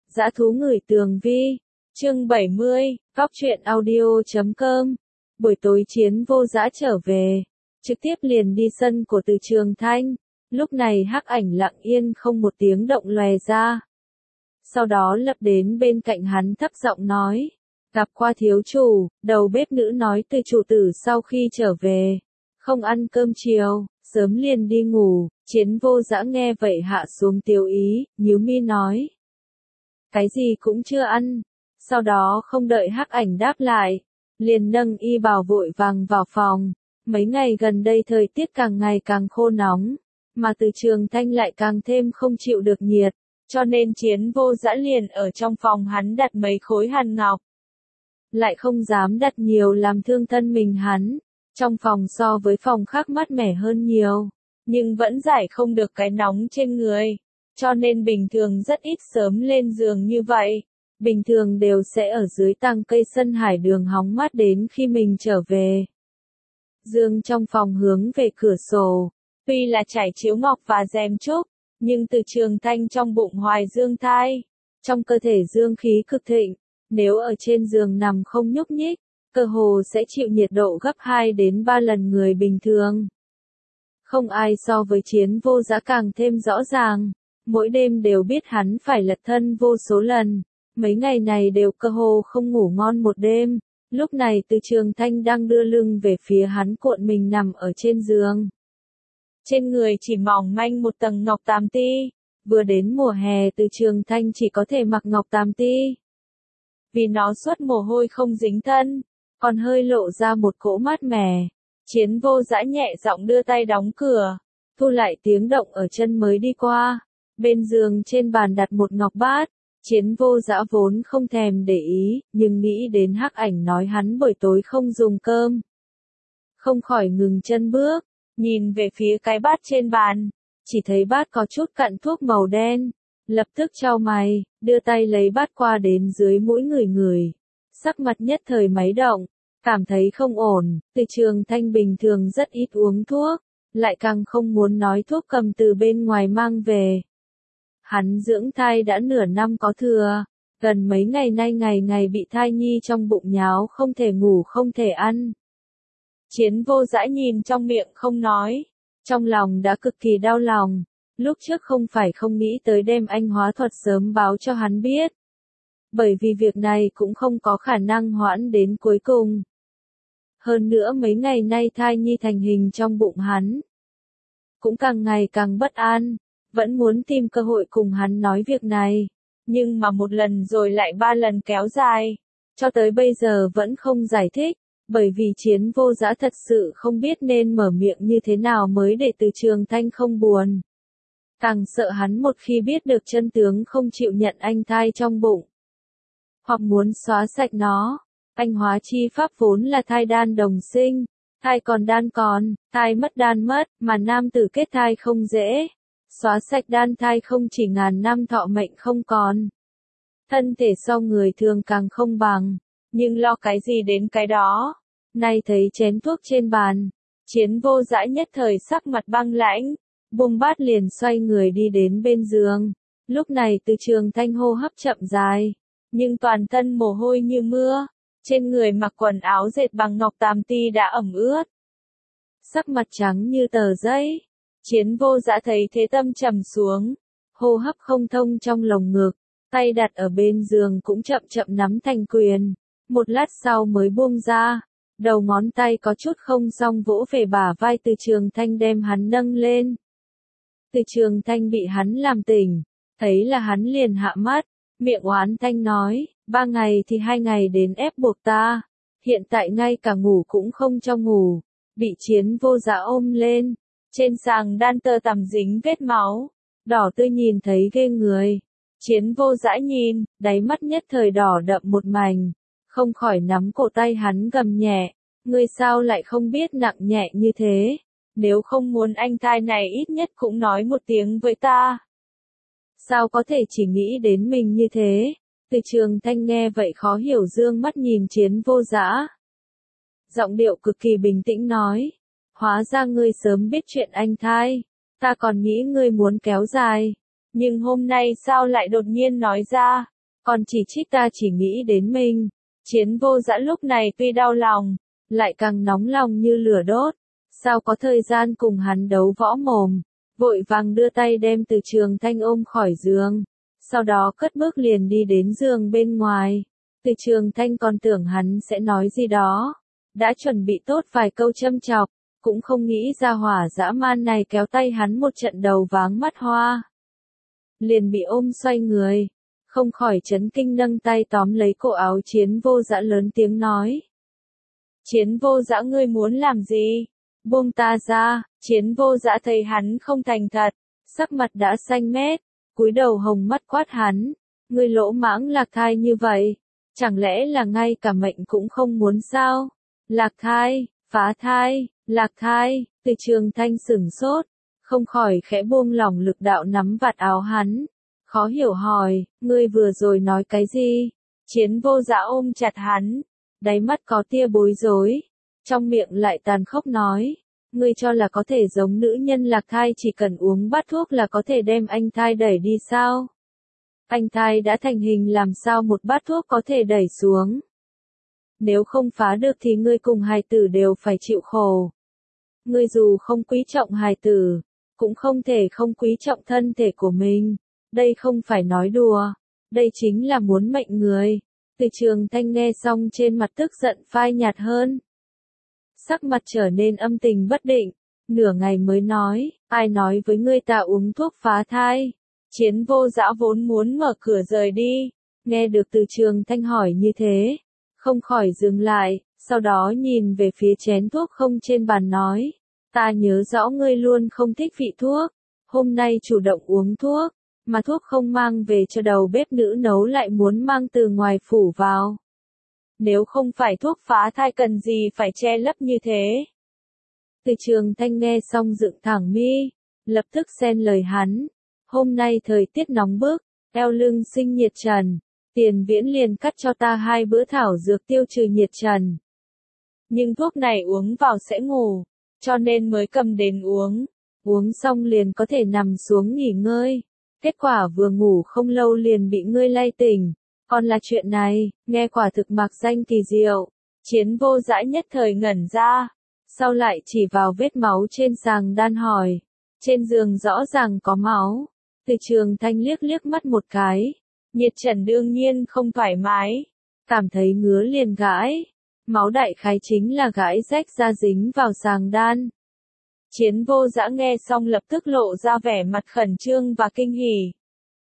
Dã thú ngửi tường vi. Chương 70, Cóc truyện audio.com. Buổi tối Chiến Vô Dã trở về, trực tiếp liền đi sân của Từ Trường Thanh. Lúc này hắc ảnh lặng yên không một tiếng động lòe ra. Sau đó lập đến bên cạnh hắn thấp giọng nói, gặp qua thiếu chủ. Đầu bếp nữ nói Từ chủ tử sau khi trở về, không ăn cơm chiều, sớm liền đi ngủ. Chiến Vô Dã nghe vậy hạ xuống tiêu ý, nhíu mi nói, cái gì cũng chưa ăn. Sau đó không đợi hắc ảnh đáp lại, liền nâng y bào vội vàng vào phòng. Mấy ngày gần đây thời tiết càng ngày càng khô nóng, mà Từ Trường Thanh lại càng thêm không chịu được nhiệt, cho nên Chiến Vô Dã liền ở trong phòng hắn đặt mấy khối hàn ngọc. Lại không dám đặt nhiều làm thương thân mình hắn. Trong phòng so với phòng khác mát mẻ hơn nhiều, nhưng vẫn giải không được cái nóng trên người, cho nên bình thường rất ít sớm lên giường như vậy. Bình thường đều sẽ ở dưới tàng cây sân hải đường hóng mát đến khi mình trở về. Giường trong phòng hướng về cửa sổ, tuy là trải chiếu ngọc và rèm trúc, nhưng Từ Trường Thanh trong bụng hoài dương thai, trong cơ thể dương khí cực thịnh, nếu ở trên giường nằm không nhúc nhích, cơ hồ sẽ chịu nhiệt độ gấp 2 đến 3 lần người bình thường. Không ai so với Chiến Vô Dã càng thêm rõ ràng, mỗi đêm đều biết hắn phải lật thân vô số lần, mấy ngày này đều cơ hồ không ngủ ngon một đêm. Lúc này Từ Trường Thanh đang đưa lưng về phía hắn cuộn mình nằm ở trên giường. Trên người chỉ mỏng manh một tầng ngọc tam ti, vừa đến mùa hè Từ Trường Thanh chỉ có thể mặc ngọc tam ti. Vì nó xuất mồ hôi không dính thân, còn hơi lộ ra một cỗ mát mẻ. Chiến Vô Dã nhẹ giọng đưa tay đóng cửa, thu lại tiếng động ở chân mới đi qua. Bên giường trên bàn đặt một ngọc bát. Chiến Vô Dã vốn không thèm để ý, nhưng nghĩ đến hắc ảnh nói hắn buổi tối không dùng cơm, không khỏi ngừng chân bước, nhìn về phía cái bát trên bàn, chỉ thấy bát có chút cặn thuốc màu đen, lập tức chau mày, đưa tay lấy bát qua đến dưới mũi người, sắc mặt nhất thời máy động, cảm thấy không ổn. Từ Trường Thanh bình thường rất ít uống thuốc, lại càng không muốn nói thuốc cầm từ bên ngoài mang về. Hắn dưỡng thai đã nửa năm có thừa, gần mấy ngày nay ngày ngày bị thai nhi trong bụng nháo không thể ngủ không thể ăn. Chiến Vô Dã nhìn trong miệng không nói, trong lòng đã cực kỳ đau lòng, lúc trước không phải không nghĩ tới đem anh hóa thuật sớm báo cho hắn biết. Bởi vì việc này cũng không có khả năng hoãn đến cuối cùng. Hơn nữa mấy ngày nay thai nhi thành hình trong bụng hắn, cũng càng ngày càng bất an. Vẫn muốn tìm cơ hội cùng hắn nói việc này, nhưng mà một lần rồi lại 3 lần kéo dài, cho tới bây giờ vẫn không giải thích, bởi vì Chiến Vô Dã thật sự không biết nên mở miệng như thế nào mới để Từ Trường Thanh không buồn. Càng sợ hắn một khi biết được chân tướng không chịu nhận anh thai trong bụng, hoặc muốn xóa sạch nó. Anh hóa chi pháp vốn là thai đan đồng sinh, thai còn đan còn, thai mất đan mất, mà nam tử kết thai không dễ. Xóa sạch đan thai không chỉ ngàn năm thọ mệnh không còn. Thân thể so người thường càng không bằng, nhưng lo cái gì đến cái đó. Nay thấy chén thuốc trên bàn, Chiến Vô Dã nhất thời sắc mặt băng lãnh, buông bát liền xoay người đi đến bên giường. Lúc này Từ Trường Thanh hô hấp chậm dài, nhưng toàn thân mồ hôi như mưa, trên người mặc quần áo dệt bằng ngọc tam ti đã ẩm ướt. Sắc mặt trắng như tờ giấy. Chiến Vô Dã thấy thế tâm trầm xuống, hô hấp không thông trong lồng ngực, tay đặt ở bên giường cũng chậm chậm nắm thành quyền, một lát sau mới buông ra, đầu ngón tay có chút không xong vỗ về bả vai Từ Trường Thanh đem hắn nâng lên. Từ Trường Thanh bị hắn làm tỉnh, thấy là hắn liền hạ mắt, miệng oán thanh nói, 3 ngày thì 2 ngày đến ép buộc ta, hiện tại ngay cả ngủ cũng không cho ngủ, bị Chiến Vô Dã ôm lên. Trên sàng đan tơ tằm dính vết máu, đỏ tươi nhìn thấy ghê người. Chiến Vô Dã nhìn, đáy mắt nhất thời đỏ đậm một mảnh, không khỏi nắm cổ tay hắn gầm nhẹ, ngươi sao lại không biết nặng nhẹ như thế, nếu không muốn anh thai này ít nhất cũng nói một tiếng với ta. Sao có thể chỉ nghĩ đến mình như thế? Từ Trường Thanh nghe vậy khó hiểu dương mắt nhìn Chiến Vô Dã. Giọng điệu cực kỳ bình tĩnh nói. Hóa ra ngươi sớm biết chuyện anh thai, ta còn nghĩ ngươi muốn kéo dài, nhưng hôm nay sao lại đột nhiên nói ra, còn chỉ trích ta chỉ nghĩ đến mình. Chiến Vô Dã lúc này tuy đau lòng, lại càng nóng lòng như lửa đốt, sao có thời gian cùng hắn đấu võ mồm, vội vàng đưa tay đem Từ Trường Thanh ôm khỏi giường, sau đó cất bước liền đi đến giường bên ngoài. Từ Trường Thanh còn tưởng hắn sẽ nói gì đó, đã chuẩn bị tốt vài câu châm chọc, cũng không nghĩ ra hỏa dã man này kéo tay hắn một trận đầu váng mắt hoa. Liền bị ôm xoay người, không khỏi chấn kinh nâng tay tóm lấy cổ áo Chiến Vô Dã lớn tiếng nói. Chiến Vô Dã ngươi muốn làm gì? Buông ta ra. Chiến Vô Dã thấy hắn không thành thật, sắc mặt đã xanh mét, cúi đầu hồng mắt quát hắn. Ngươi lỗ mãng lạc thai như vậy, chẳng lẽ là ngay cả mệnh cũng không muốn sao? Lạc thai, phá thai, lạc thai. Từ Trường Thanh sửng sốt, không khỏi khẽ buông lỏng lực đạo nắm vạt áo hắn. Khó hiểu hỏi, ngươi vừa rồi nói cái gì? Chiến Vô Dã ôm chặt hắn, đáy mắt có tia bối rối, trong miệng lại tàn khốc nói, ngươi cho là có thể giống nữ nhân lạc thai chỉ cần uống bát thuốc là có thể đem anh thai đẩy đi sao? Anh thai đã thành hình làm sao một bát thuốc có thể đẩy xuống? Nếu không phá được thì ngươi cùng hài tử đều phải chịu khổ. Ngươi dù không quý trọng hài tử, cũng không thể không quý trọng thân thể của mình. Đây không phải nói đùa, đây chính là muốn mệnh người. Từ Trường Thanh nghe xong trên mặt tức giận phai nhạt hơn. Sắc mặt trở nên âm tình bất định, nửa ngày mới nói, ai nói với ngươi ta uống thuốc phá thai? Chiến Vô Dã vốn muốn mở cửa rời đi, nghe được Từ Trường Thanh hỏi như thế, không khỏi dừng lại, sau đó nhìn về phía chén thuốc không trên bàn nói, ta nhớ rõ ngươi luôn không thích vị thuốc, hôm nay chủ động uống thuốc, mà thuốc không mang về cho đầu bếp nữ nấu lại muốn mang từ ngoài phủ vào. Nếu không phải thuốc phá thai cần gì phải che lấp như thế? Từ Trường Thanh nghe xong dựng thẳng mi, lập tức xen lời hắn. Hôm nay thời tiết nóng bức, eo lưng sinh nhiệt trần, Tiền Viễn liền cắt cho ta 2 bữa thảo dược tiêu trừ nhiệt trần. Nhưng thuốc này uống vào sẽ ngủ, cho nên mới cầm đến uống. Uống xong liền có thể nằm xuống nghỉ ngơi. Kết quả vừa ngủ không lâu liền bị ngươi lay tỉnh. Còn là chuyện này, nghe quả thực mạc danh kỳ diệu. Chiến Vô Dã nhất thời ngẩn ra, sau lại chỉ vào vết máu trên sàng đan hỏi. Trên giường rõ ràng có máu. Từ Trường Thanh liếc liếc mắt một cái. Nhiệt trần đương nhiên không thoải mái. Cảm thấy ngứa liền gãi. Máu đại khái chính là gãi rách ra dính vào sàng đan. Chiến Vô Dã nghe xong lập tức lộ ra vẻ mặt khẩn trương và kinh hỉ.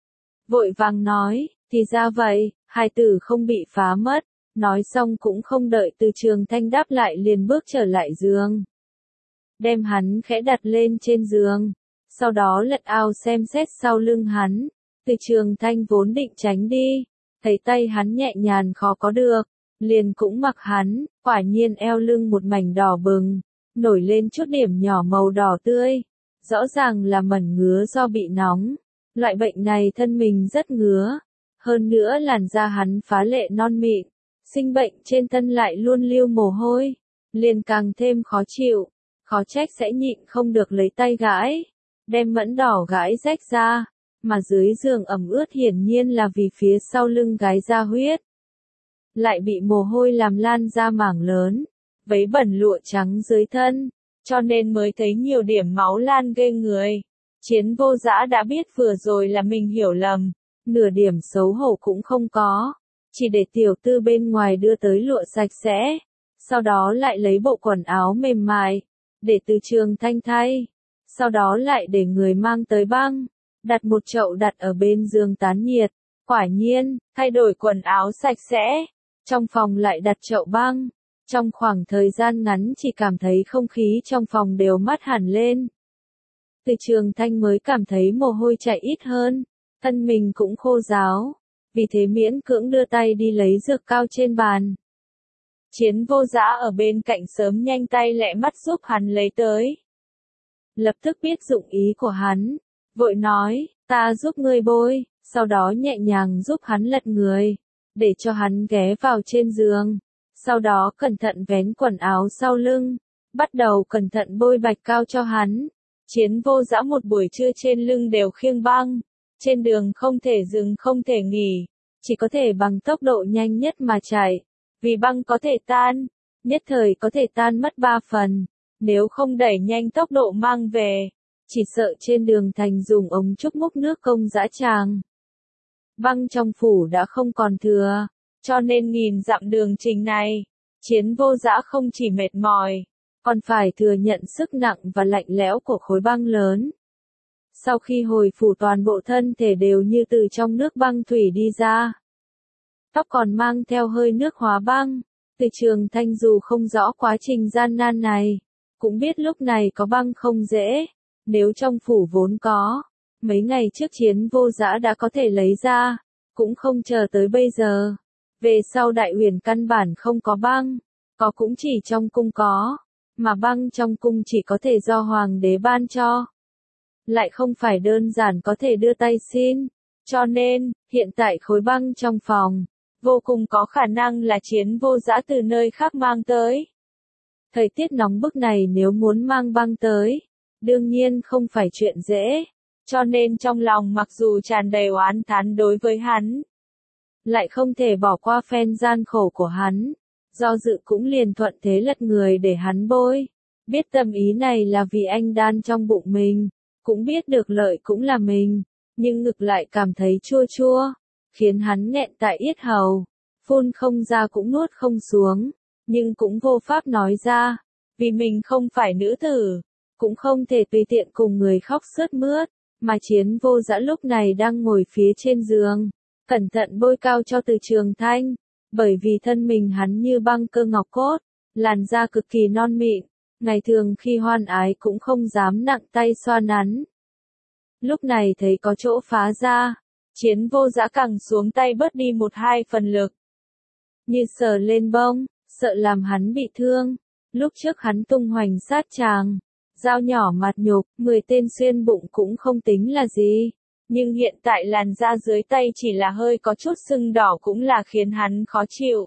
Vội vàng nói, thì ra vậy, hài tử không bị phá mất. Nói xong cũng không đợi Từ Trường Thanh đáp lại liền bước trở lại giường. Đem hắn khẽ đặt lên trên giường. Sau đó lật ao xem xét sau lưng hắn. Từ Trường Thanh vốn định tránh đi. Thấy tay hắn nhẹ nhàng khó có được. Liền cũng mặc hắn, quả nhiên eo lưng một mảnh đỏ bừng. Nổi lên chút điểm nhỏ màu đỏ tươi. Rõ ràng là mẩn ngứa do bị nóng. Loại bệnh này thân mình rất ngứa. Hơn nữa làn da hắn phá lệ non mịn. Sinh bệnh trên thân lại luôn lưu mồ hôi. Liền càng thêm khó chịu. Khó trách sẽ nhịn không được lấy tay gãi. Đem mẫn đỏ gãi rách ra. Mà dưới giường ẩm ướt hiển nhiên là vì phía sau lưng gái ra huyết. Lại bị mồ hôi làm lan ra mảng lớn. Vấy bẩn lụa trắng dưới thân, cho nên mới thấy nhiều điểm máu lan ghê người. Chiến Vô Dã đã biết vừa rồi là mình hiểu lầm, nửa điểm xấu hổ cũng không có, chỉ để tiểu tư bên ngoài đưa tới lụa sạch sẽ, sau đó lại lấy bộ quần áo mềm mại, để Từ Trường Thanh thay, sau đó lại để người mang tới băng, đặt một chậu đặt ở bên giường tán nhiệt, quả nhiên, thay đổi quần áo sạch sẽ, trong phòng lại đặt chậu băng. Trong khoảng thời gian ngắn chỉ cảm thấy không khí trong phòng đều mát hẳn lên. Từ Trường Thanh mới cảm thấy mồ hôi chảy ít hơn, thân mình cũng khô ráo, vì thế miễn cưỡng đưa tay đi lấy dược cao trên bàn. Chiến Vô Dã ở bên cạnh sớm nhanh tay lẹ mắt giúp hắn lấy tới. Lập tức biết dụng ý của hắn, vội nói, ta giúp ngươi bôi, sau đó nhẹ nhàng giúp hắn lật người, để cho hắn ghé vào trên giường. Sau đó cẩn thận vén quần áo sau lưng, bắt đầu cẩn thận bôi bạch cao cho hắn. Chiến Vô Dã một buổi trưa trên lưng đều khiêng băng, trên đường không thể dừng không thể nghỉ, chỉ có thể bằng tốc độ nhanh nhất mà chạy. Vì băng có thể tan, nhất thời có thể tan mất 3 phần, nếu không đẩy nhanh tốc độ mang về, chỉ sợ trên đường thành dùng ống trúc múc nước công dã tràng. Băng trong phủ đã không còn thừa, cho nên nghìn dặm đường trình này, Chiến Vô Dã không chỉ mệt mỏi, còn phải thừa nhận sức nặng và lạnh lẽo của khối băng lớn. Sau khi hồi phủ toàn bộ thân thể đều như từ trong nước băng thủy đi ra. Tóc còn mang theo hơi nước hóa băng. Từ Trường Thanh dù không rõ quá trình gian nan này, cũng biết lúc này có băng không dễ. Nếu trong phủ vốn có, mấy ngày trước Chiến Vô Dã đã có thể lấy ra, cũng không chờ tới bây giờ. Về sau Đại Uyển căn bản không có băng, có cũng chỉ trong cung có, mà băng trong cung chỉ có thể do hoàng đế ban cho. Lại không phải đơn giản có thể đưa tay xin, cho nên, hiện tại khối băng trong phòng, vô cùng có khả năng là Chiến Vô Dã từ nơi khác mang tới. Thời tiết nóng bức này nếu muốn mang băng tới, đương nhiên không phải chuyện dễ, cho nên trong lòng mặc dù tràn đầy oán thán đối với hắn, lại không thể bỏ qua phen gian khổ của hắn, do dự cũng liền thuận thế lật người để hắn bôi. Biết tâm ý này là vì anh đan trong bụng mình, cũng biết được lợi cũng là mình, nhưng ngực lại cảm thấy chua chua, khiến hắn nghẹn tại yết hầu, phun không ra cũng nuốt không xuống, nhưng cũng vô pháp nói ra, vì mình không phải nữ tử, cũng không thể tùy tiện cùng người khóc sướt mướt, mà Chiến Vô Dã lúc này đang ngồi phía trên giường, cẩn thận bôi cao cho Từ Trường Thanh, bởi vì thân mình hắn như băng cơ ngọc cốt, làn da cực kỳ non mịn, ngày thường khi hoan ái cũng không dám nặng tay xoa nắn. Lúc này thấy có chỗ phá ra, Chiến Vô Dã càng xuống tay bớt đi 1-2 phần lực. Như sờ lên bông, sợ làm hắn bị thương. Lúc trước hắn tung hoành sát tràng, dao nhỏ mặt nhục, 10 tên xuyên bụng cũng không tính là gì. Nhưng hiện tại làn da dưới tay chỉ là hơi có chút sưng đỏ cũng là khiến hắn khó chịu.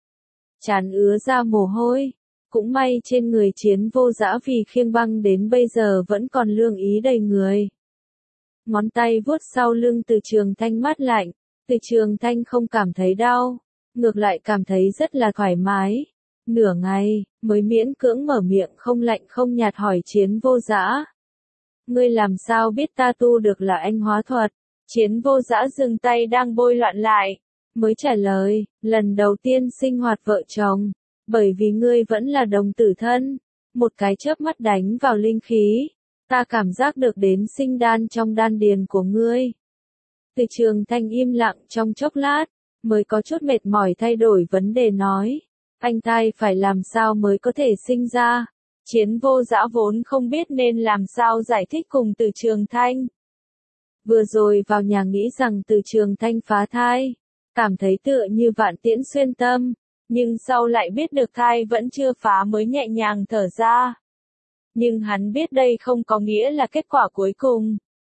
Trán ứa ra mồ hôi. Cũng may trên người Chiến Vô Dã vì khiêng băng đến bây giờ vẫn còn lương ý đầy người. Ngón tay vuốt sau lưng Từ Trường Thanh mát lạnh, Từ Trường Thanh không cảm thấy đau, ngược lại cảm thấy rất là thoải mái. Nửa ngày, mới miễn cưỡng mở miệng không lạnh không nhạt hỏi Chiến Vô Dã. Ngươi làm sao biết ta tu được là anh hóa thuật? Chiến Vô Dã dừng tay đang bôi loạn lại, mới trả lời, lần đầu tiên sinh hoạt vợ chồng, bởi vì ngươi vẫn là đồng tử thân, một cái chớp mắt đánh vào linh khí, ta cảm giác được đến sinh đan trong đan điền của ngươi. Từ Trường Thanh im lặng trong chốc lát, mới có chút mệt mỏi thay đổi vấn đề nói, anh thai phải làm sao mới có thể sinh ra? Chiến Vô Dã vốn không biết nên làm sao giải thích cùng Từ Trường Thanh. Vừa rồi vào nhà nghĩ rằng Từ Trường Thanh phá thai, cảm thấy tựa như vạn tiễn xuyên tâm, nhưng sau lại biết được thai vẫn chưa phá mới nhẹ nhàng thở ra. Nhưng hắn biết đây không có nghĩa là kết quả cuối cùng.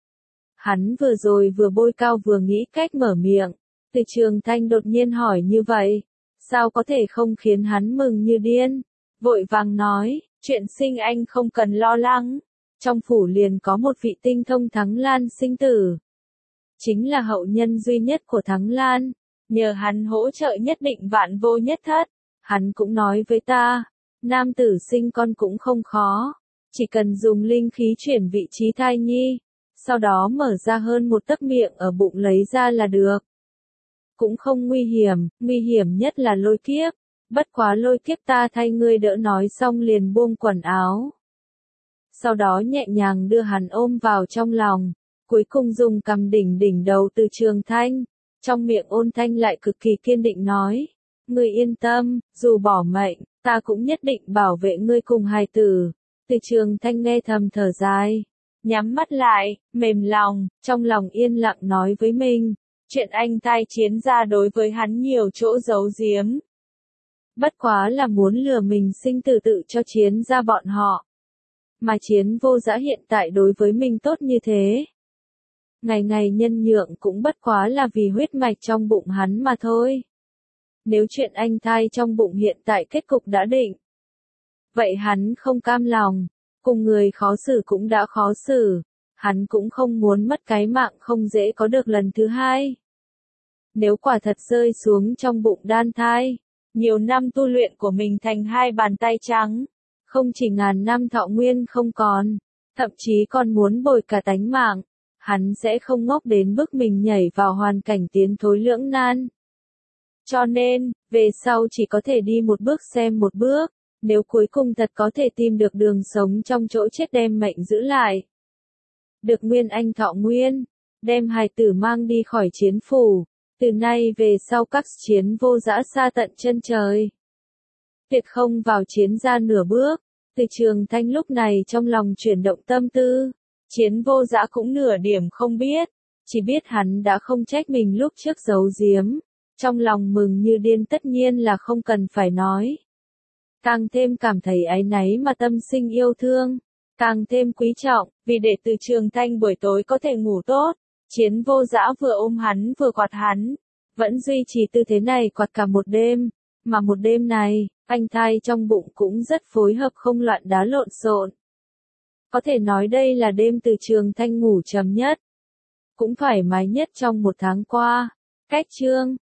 Hắn vừa rồi vừa bôi cao vừa nghĩ cách mở miệng, Từ Trường Thanh đột nhiên hỏi như vậy, sao có thể không khiến hắn mừng như điên, vội vàng nói, chuyện sinh anh không cần lo lắng, trong phủ liền có một vị tinh thông Thắng Lan sinh tử. Chính là hậu nhân duy nhất của Thắng Lan, nhờ hắn hỗ trợ nhất định vạn vô nhất thất, hắn cũng nói với ta, nam tử sinh con cũng không khó, chỉ cần dùng linh khí chuyển vị trí thai nhi, sau đó mở ra hơn 1 tấc miệng ở bụng lấy ra là được. Cũng không nguy hiểm nhất là lôi kiếp, bất quá lôi kiếp ta thay ngươi đỡ nói xong liền buông quần áo. Sau đó nhẹ nhàng đưa hắn ôm vào trong lòng, cuối cùng dùng cầm đỉnh đầu Từ Trường Thanh, trong miệng ôn thanh lại cực kỳ kiên định nói, ngươi yên tâm, dù bỏ mệnh, ta cũng nhất định bảo vệ ngươi cùng hài tử. Từ Trường Thanh nghe thầm thở dài, nhắm mắt lại, mềm lòng, trong lòng yên lặng nói với mình, chuyện anh thai Chiến gia đối với hắn nhiều chỗ giấu giếm. Bất quá là muốn lừa mình sinh tử tự cho Chiến gia bọn họ. Mà Chiến Vô Dã hiện tại đối với mình tốt như thế. Ngày ngày nhân nhượng cũng bất quá là vì huyết mạch trong bụng hắn mà thôi. Nếu chuyện anh thai trong bụng hiện tại kết cục đã định, vậy hắn không cam lòng, cùng người khó xử cũng đã khó xử, hắn cũng không muốn mất cái mạng không dễ có được lần thứ hai. Nếu quả thật rơi xuống trong bụng đan thai, nhiều năm tu luyện của mình thành hai bàn tay trắng, không chỉ ngàn năm thọ nguyên không còn, thậm chí còn muốn bồi cả tánh mạng, hắn sẽ không ngốc đến mức mình nhảy vào hoàn cảnh tiến thối lưỡng nan. Cho nên, về sau chỉ có thể đi một bước xem một bước, nếu cuối cùng thật có thể tìm được đường sống trong chỗ chết đem mệnh giữ lại. Được nguyên anh thọ nguyên, đem hài tử mang đi khỏi chiến phủ, từ nay về sau các chiến vô dã xa tận chân trời. Tuyệt không vào chiến ra nửa bước, Từ Trường Thanh lúc này trong lòng chuyển động tâm tư, chiến vô dã cũng nửa điểm không biết, chỉ biết hắn đã không trách mình lúc trước giấu giếm, trong lòng mừng như điên tất nhiên là không cần phải nói. Càng thêm cảm thấy áy náy mà tâm sinh yêu thương, càng thêm quý trọng, vì để Từ Trường Thanh buổi tối có thể ngủ tốt, chiến vô dã vừa ôm hắn vừa quạt hắn, vẫn duy trì tư thế này quạt cả một đêm, mà một đêm này, anh thai trong bụng cũng rất phối hợp không loạn đá lộn xộn. Có thể nói đây là đêm Từ Trường Thanh ngủ trầm nhất, cũng thoải mái nhất trong một tháng qua. Cách chương